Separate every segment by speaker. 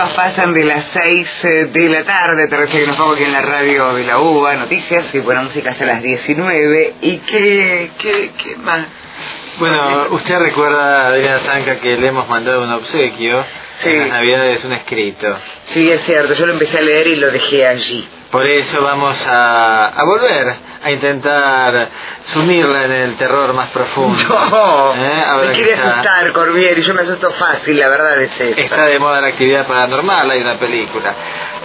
Speaker 1: minutos pasan de las 6 de la tarde. Te refiero que nos vamos aquí en la radio de la UBA, noticias y buena música hasta las 19. ¿Y qué más?
Speaker 2: Bueno, usted recuerda, Adriana Zanca, que le hemos mandado un obsequio en las Navidades, un escrito.
Speaker 1: Sí, es cierto, yo lo empecé a leer y lo dejé allí.
Speaker 2: Por eso vamos a volver a intentar sumirla en el terror más profundo.
Speaker 1: No, me quiere asustar, Corbier, y yo me asusto fácil, la verdad es esta.
Speaker 2: Está de moda la actividad paranormal, hay una película.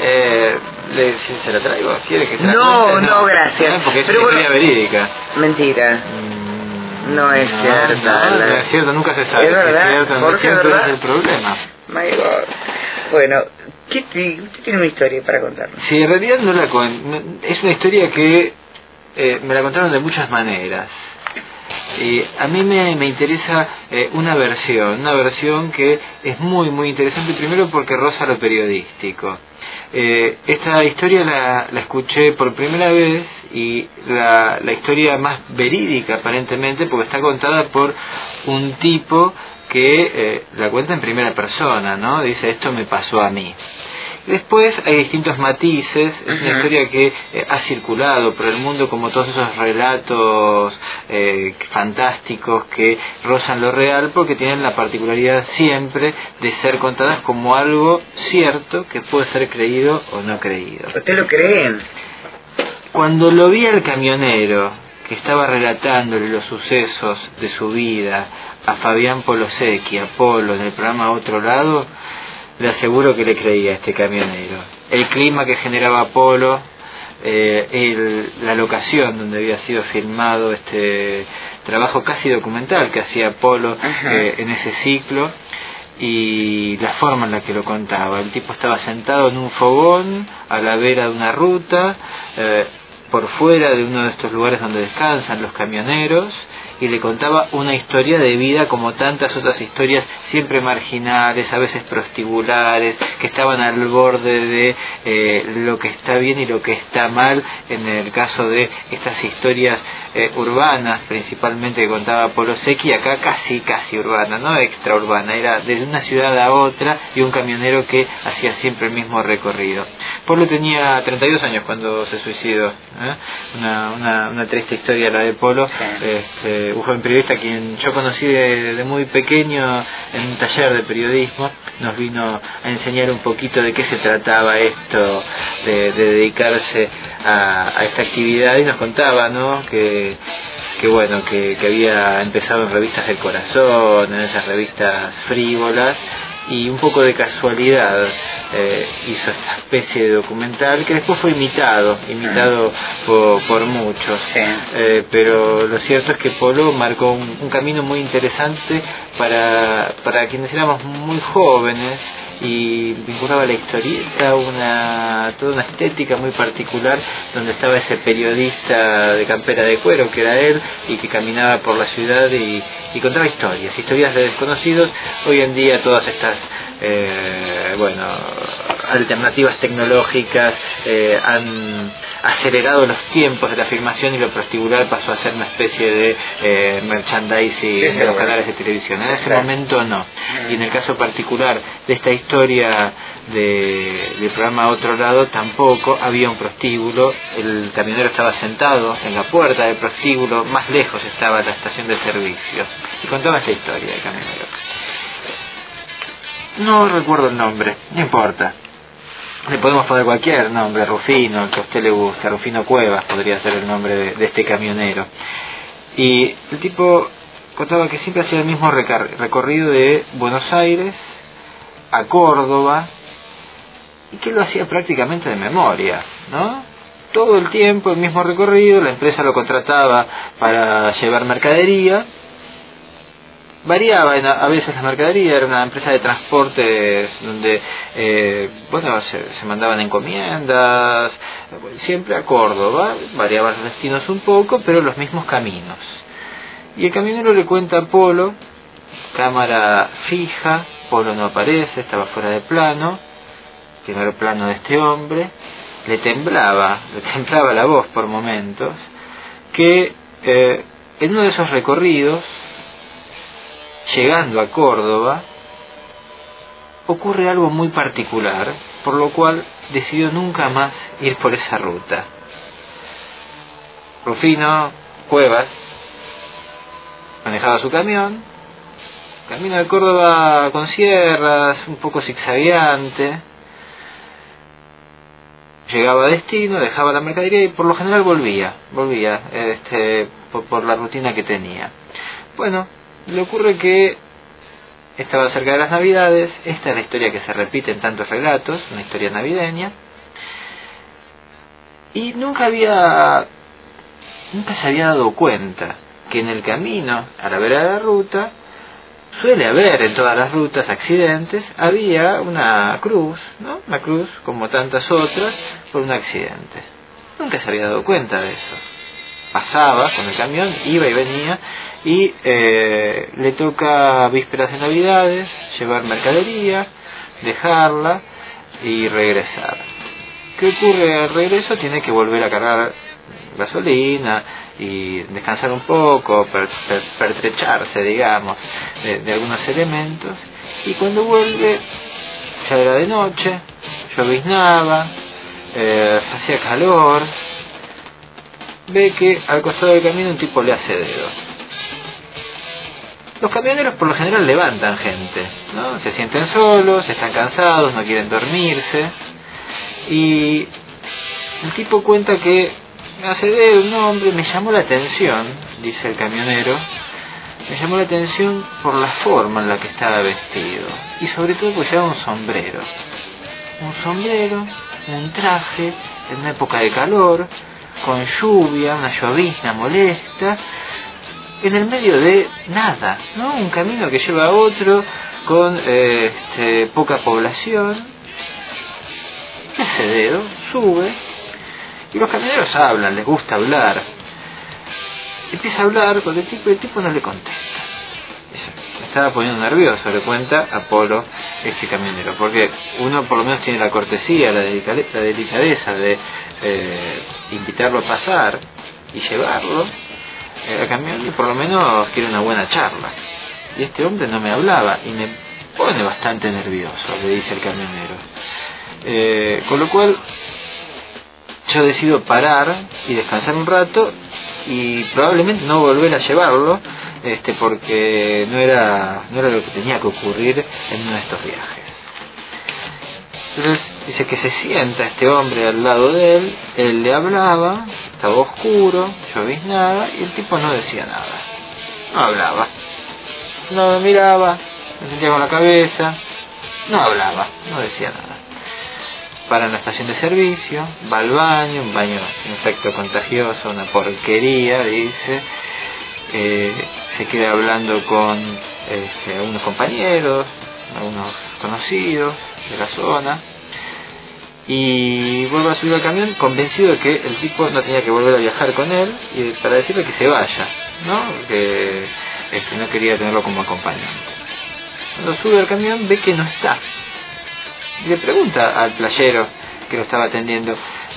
Speaker 2: ¿Se la traigo? ¿Quiere que se la cuente?
Speaker 1: No, gracias.
Speaker 2: Porque es una historia verídica.
Speaker 1: Mentira. No es cierto.
Speaker 2: No es cierto, nunca se sabe.
Speaker 1: Es verdad,
Speaker 2: si es cierto, no es cierto, es el problema.
Speaker 1: My God. Bueno, usted tiene una historia para contarnos.
Speaker 2: Sí, en realidad no es una historia que me la contaron de muchas maneras. Y a mí me interesa una versión que es muy muy interesante, primero porque roza lo periodístico. Esta historia la escuché por primera vez y la historia más verídica aparentemente, porque está contada por un tipo que la cuenta en primera persona, ¿no? Dice, esto me pasó a mí. Después hay distintos matices, es una historia que ha circulado por el mundo como todos esos relatos fantásticos que rozan lo real, porque tienen la particularidad siempre de ser contadas como algo cierto que puede ser creído o no creído.
Speaker 1: ¿Usted lo creen?
Speaker 2: Cuando lo vi al camionero que estaba relatándole los sucesos de su vida a Fabián Polosecchi, a Polo, en el programa Otro Lado, le aseguro que le creía a este camionero. El clima que generaba Polo, la locación donde había sido filmado este trabajo casi documental que hacía Polo en ese ciclo, y la forma en la que lo contaba. El tipo estaba sentado en un fogón a la vera de una ruta, por fuera de uno de estos lugares donde descansan los camioneros, y le contaba una historia de vida como tantas otras historias, siempre marginales, a veces prostibulares, que estaban al borde de lo que está bien y lo que está mal, en el caso de estas historias urbanas, principalmente que contaba Polosecchi, acá casi urbana, no extraurbana, era de una ciudad a otra y un camionero que hacía siempre el mismo recorrido. Polo tenía 32 años cuando se suicidó, una triste historia la de Polo. Un joven periodista a quien yo conocí de muy pequeño en un taller de periodismo, nos vino a enseñar un poquito de qué se trataba esto de dedicarse a esta actividad, y nos contaba, ¿no?, que había empezado en revistas del corazón, en esas revistas frívolas, y un poco de casualidad hizo esta especie de documental que después fue imitado por muchos. Pero lo cierto es que Polo marcó un camino muy interesante para quienes éramos muy jóvenes, y vinculaba la historieta, toda una estética muy particular, donde estaba ese periodista de campera de cuero que era él, y que caminaba por la ciudad y contaba historias de desconocidos. Hoy en día todas estas alternativas tecnológicas han acelerado los tiempos de la filmación, y lo prostibular pasó a ser una especie de merchandising de los canales de televisión. En ese momento no. Y en el caso particular de esta historia del programa Otro Lado, tampoco había un prostíbulo. El camionero estaba sentado en la puerta del prostíbulo, más lejos estaba la estación de servicio, y contaba esta historia del camionero. No recuerdo el nombre, no importa. Le podemos poner cualquier nombre, Rufino, el que a usted le guste. Rufino Cuevas podría ser el nombre de este camionero. Y el tipo contaba que siempre hacía el mismo recorrido de Buenos Aires a Córdoba, y que lo hacía prácticamente de memoria, ¿no? Todo el tiempo el mismo recorrido, la empresa lo contrataba para llevar mercadería. Variaba a veces la mercadería, era una empresa de transportes donde se mandaban encomiendas, siempre a Córdoba, variaban los destinos un poco, pero los mismos caminos. Y el camionero le cuenta a Polo, cámara fija, Polo no aparece, estaba fuera de plano, primer plano de este hombre, le temblaba la voz por momentos, que en uno de esos recorridos, llegando a Córdoba, ocurre algo muy particular, por lo cual decidió nunca más ir por esa ruta. Rufino Cuevas manejaba su camión, camino de Córdoba con sierras, un poco zigzagueante. Llegaba a destino, dejaba la mercadería y por lo general volvía por la rutina que tenía. Bueno, le ocurre que estaba cerca de las Navidades. Esta es la historia que se repite en tantos relatos, una historia navideña, y nunca se había dado cuenta que en el camino, a la vera de la ruta, suele haber en todas las rutas accidentes, había una cruz, ¿no? Una cruz como tantas otras por un accidente. Nunca se había dado cuenta de eso. Pasaba con el camión, iba y venía, y le toca vísperas de Navidades llevar mercadería, dejarla y regresar. ¿Qué ocurre al regreso? Tiene que volver a cargar gasolina y descansar un poco, pertrecharse, digamos, de algunos elementos, y cuando vuelve ya era de noche, lloviznaba, hacía calor. Ve que al costado del camino un tipo le hace dedo. Los camioneros por lo general levantan gente, ¿no? Se sienten solos, están cansados, no quieren dormirse, y el tipo cuenta que me hace dedo un hombre, me llamó la atención, dice el camionero, me llamó la atención por la forma en la que estaba vestido, y sobre todo porque llevaba un sombrero, un traje en una época de calor, con lluvia, una llovizna molesta, en el medio de nada, ¿no? Un camino que lleva a otro con poca población. Le hace dedo, sube, y los camioneros hablan, les gusta hablar. Empieza a hablar con el tipo y el tipo no le contesta. Me estaba poniendo nervioso, le cuenta Apolo, este camionero, porque uno por lo menos tiene la cortesía, la delicadeza de invitarlo a pasar y llevarlo al camión, y por lo menos quiere una buena charla. Y este hombre no me hablaba y me pone bastante nervioso, le dice el camionero. Con lo cual yo decido parar y descansar un rato y probablemente no volver a llevarlo, porque no era lo que tenía que ocurrir en uno de estos viajes. Entonces dice que se sienta este hombre al lado de él le hablaba, estaba oscuro, lloviznaba, y el tipo no decía nada, no hablaba, no me miraba, me sentía con la cabeza, no hablaba, no decía nada. Para en la estación de servicio, va al baño, un baño infecto contagioso, una porquería, dice, se queda hablando con algunos compañeros, algunos conocidos de la zona, y vuelve a subir al camión convencido de que el tipo no tenía que volver a viajar con él, y para decirle que se vaya, ¿no? Que no quería tenerlo como acompañante. Cuando sube al camión ve que no está, y le pregunta al playero que lo estaba atendiendo,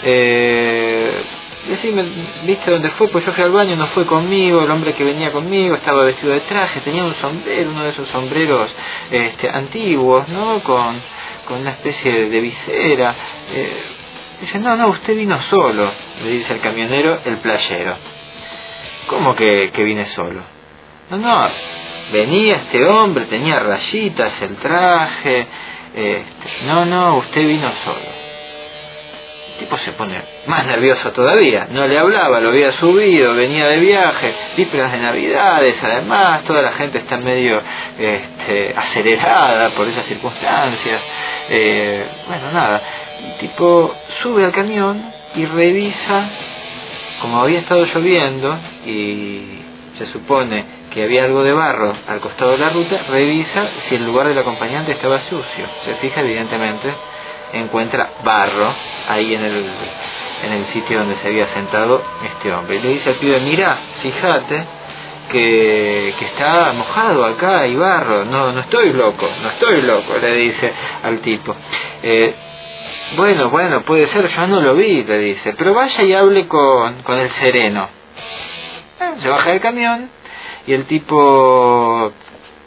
Speaker 2: decime, ¿viste dónde fue? Pues yo fui al baño, no fue conmigo, el hombre que venía conmigo estaba vestido de traje, tenía un sombrero, uno de esos sombreros antiguos, ¿no? Con una especie de visera. Dice, no, usted vino solo, le dice el camionero, el playero. ¿Cómo que vine solo? No, venía este hombre, tenía rayitas el traje. No, usted vino solo. El tipo se pone más nervioso todavía, no le hablaba, lo había subido, venía de viaje, vísperas de Navidades, además toda la gente está medio acelerada por esas circunstancias. Bueno, nada, el tipo sube al camión y revisa, como había estado lloviendo y se supone que había algo de barro al costado de la ruta, revisa si el lugar del acompañante estaba sucio. Se fija, evidentemente encuentra barro ahí en el sitio donde se había sentado este hombre, y le dice al pibe, mira, fíjate que está mojado acá, hay barro. No estoy loco, le dice al tipo. Bueno, puede ser, yo no lo vi, le dice, pero vaya y hable con el sereno. Se baja del camión y el tipo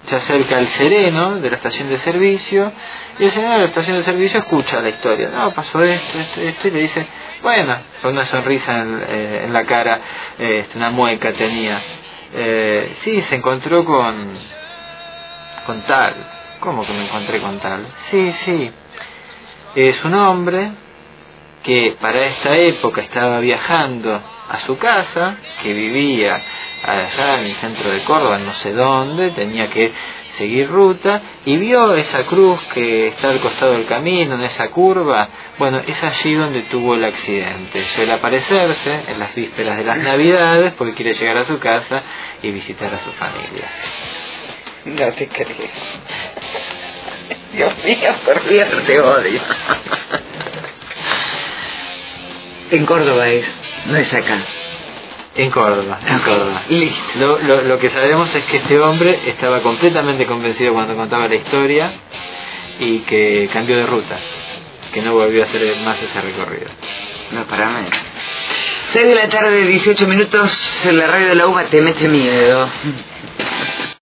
Speaker 2: se acerca al sereno de la estación de servicio, y el sereno de la estación de servicio escucha la historia. No, pasó esto, y le dice, bueno, con una sonrisa en la cara, una mueca tenía. Sí, se encontró con tal. ¿Cómo que me encontré con tal? Sí, es un hombre que para esta época estaba viajando a su casa, que vivía allá en el centro de Córdoba, no sé dónde, tenía que seguir ruta, y vio esa cruz que está al costado del camino, en esa curva. Bueno, es allí donde tuvo el accidente. Suele aparecerse en las vísperas de las Navidades porque quiere llegar a su casa y visitar a su familia.
Speaker 1: No te creo. Dios mío, por Dios, te odio. En Córdoba no es acá.
Speaker 2: En Córdoba.
Speaker 1: Listo.
Speaker 2: Lo que sabemos es que este hombre estaba completamente convencido cuando contaba la historia y que cambió de ruta, que no volvió a hacer más ese recorrido.
Speaker 1: No, para mí. 6 de la tarde, 18 minutos, en la radio de la UBA te mete miedo.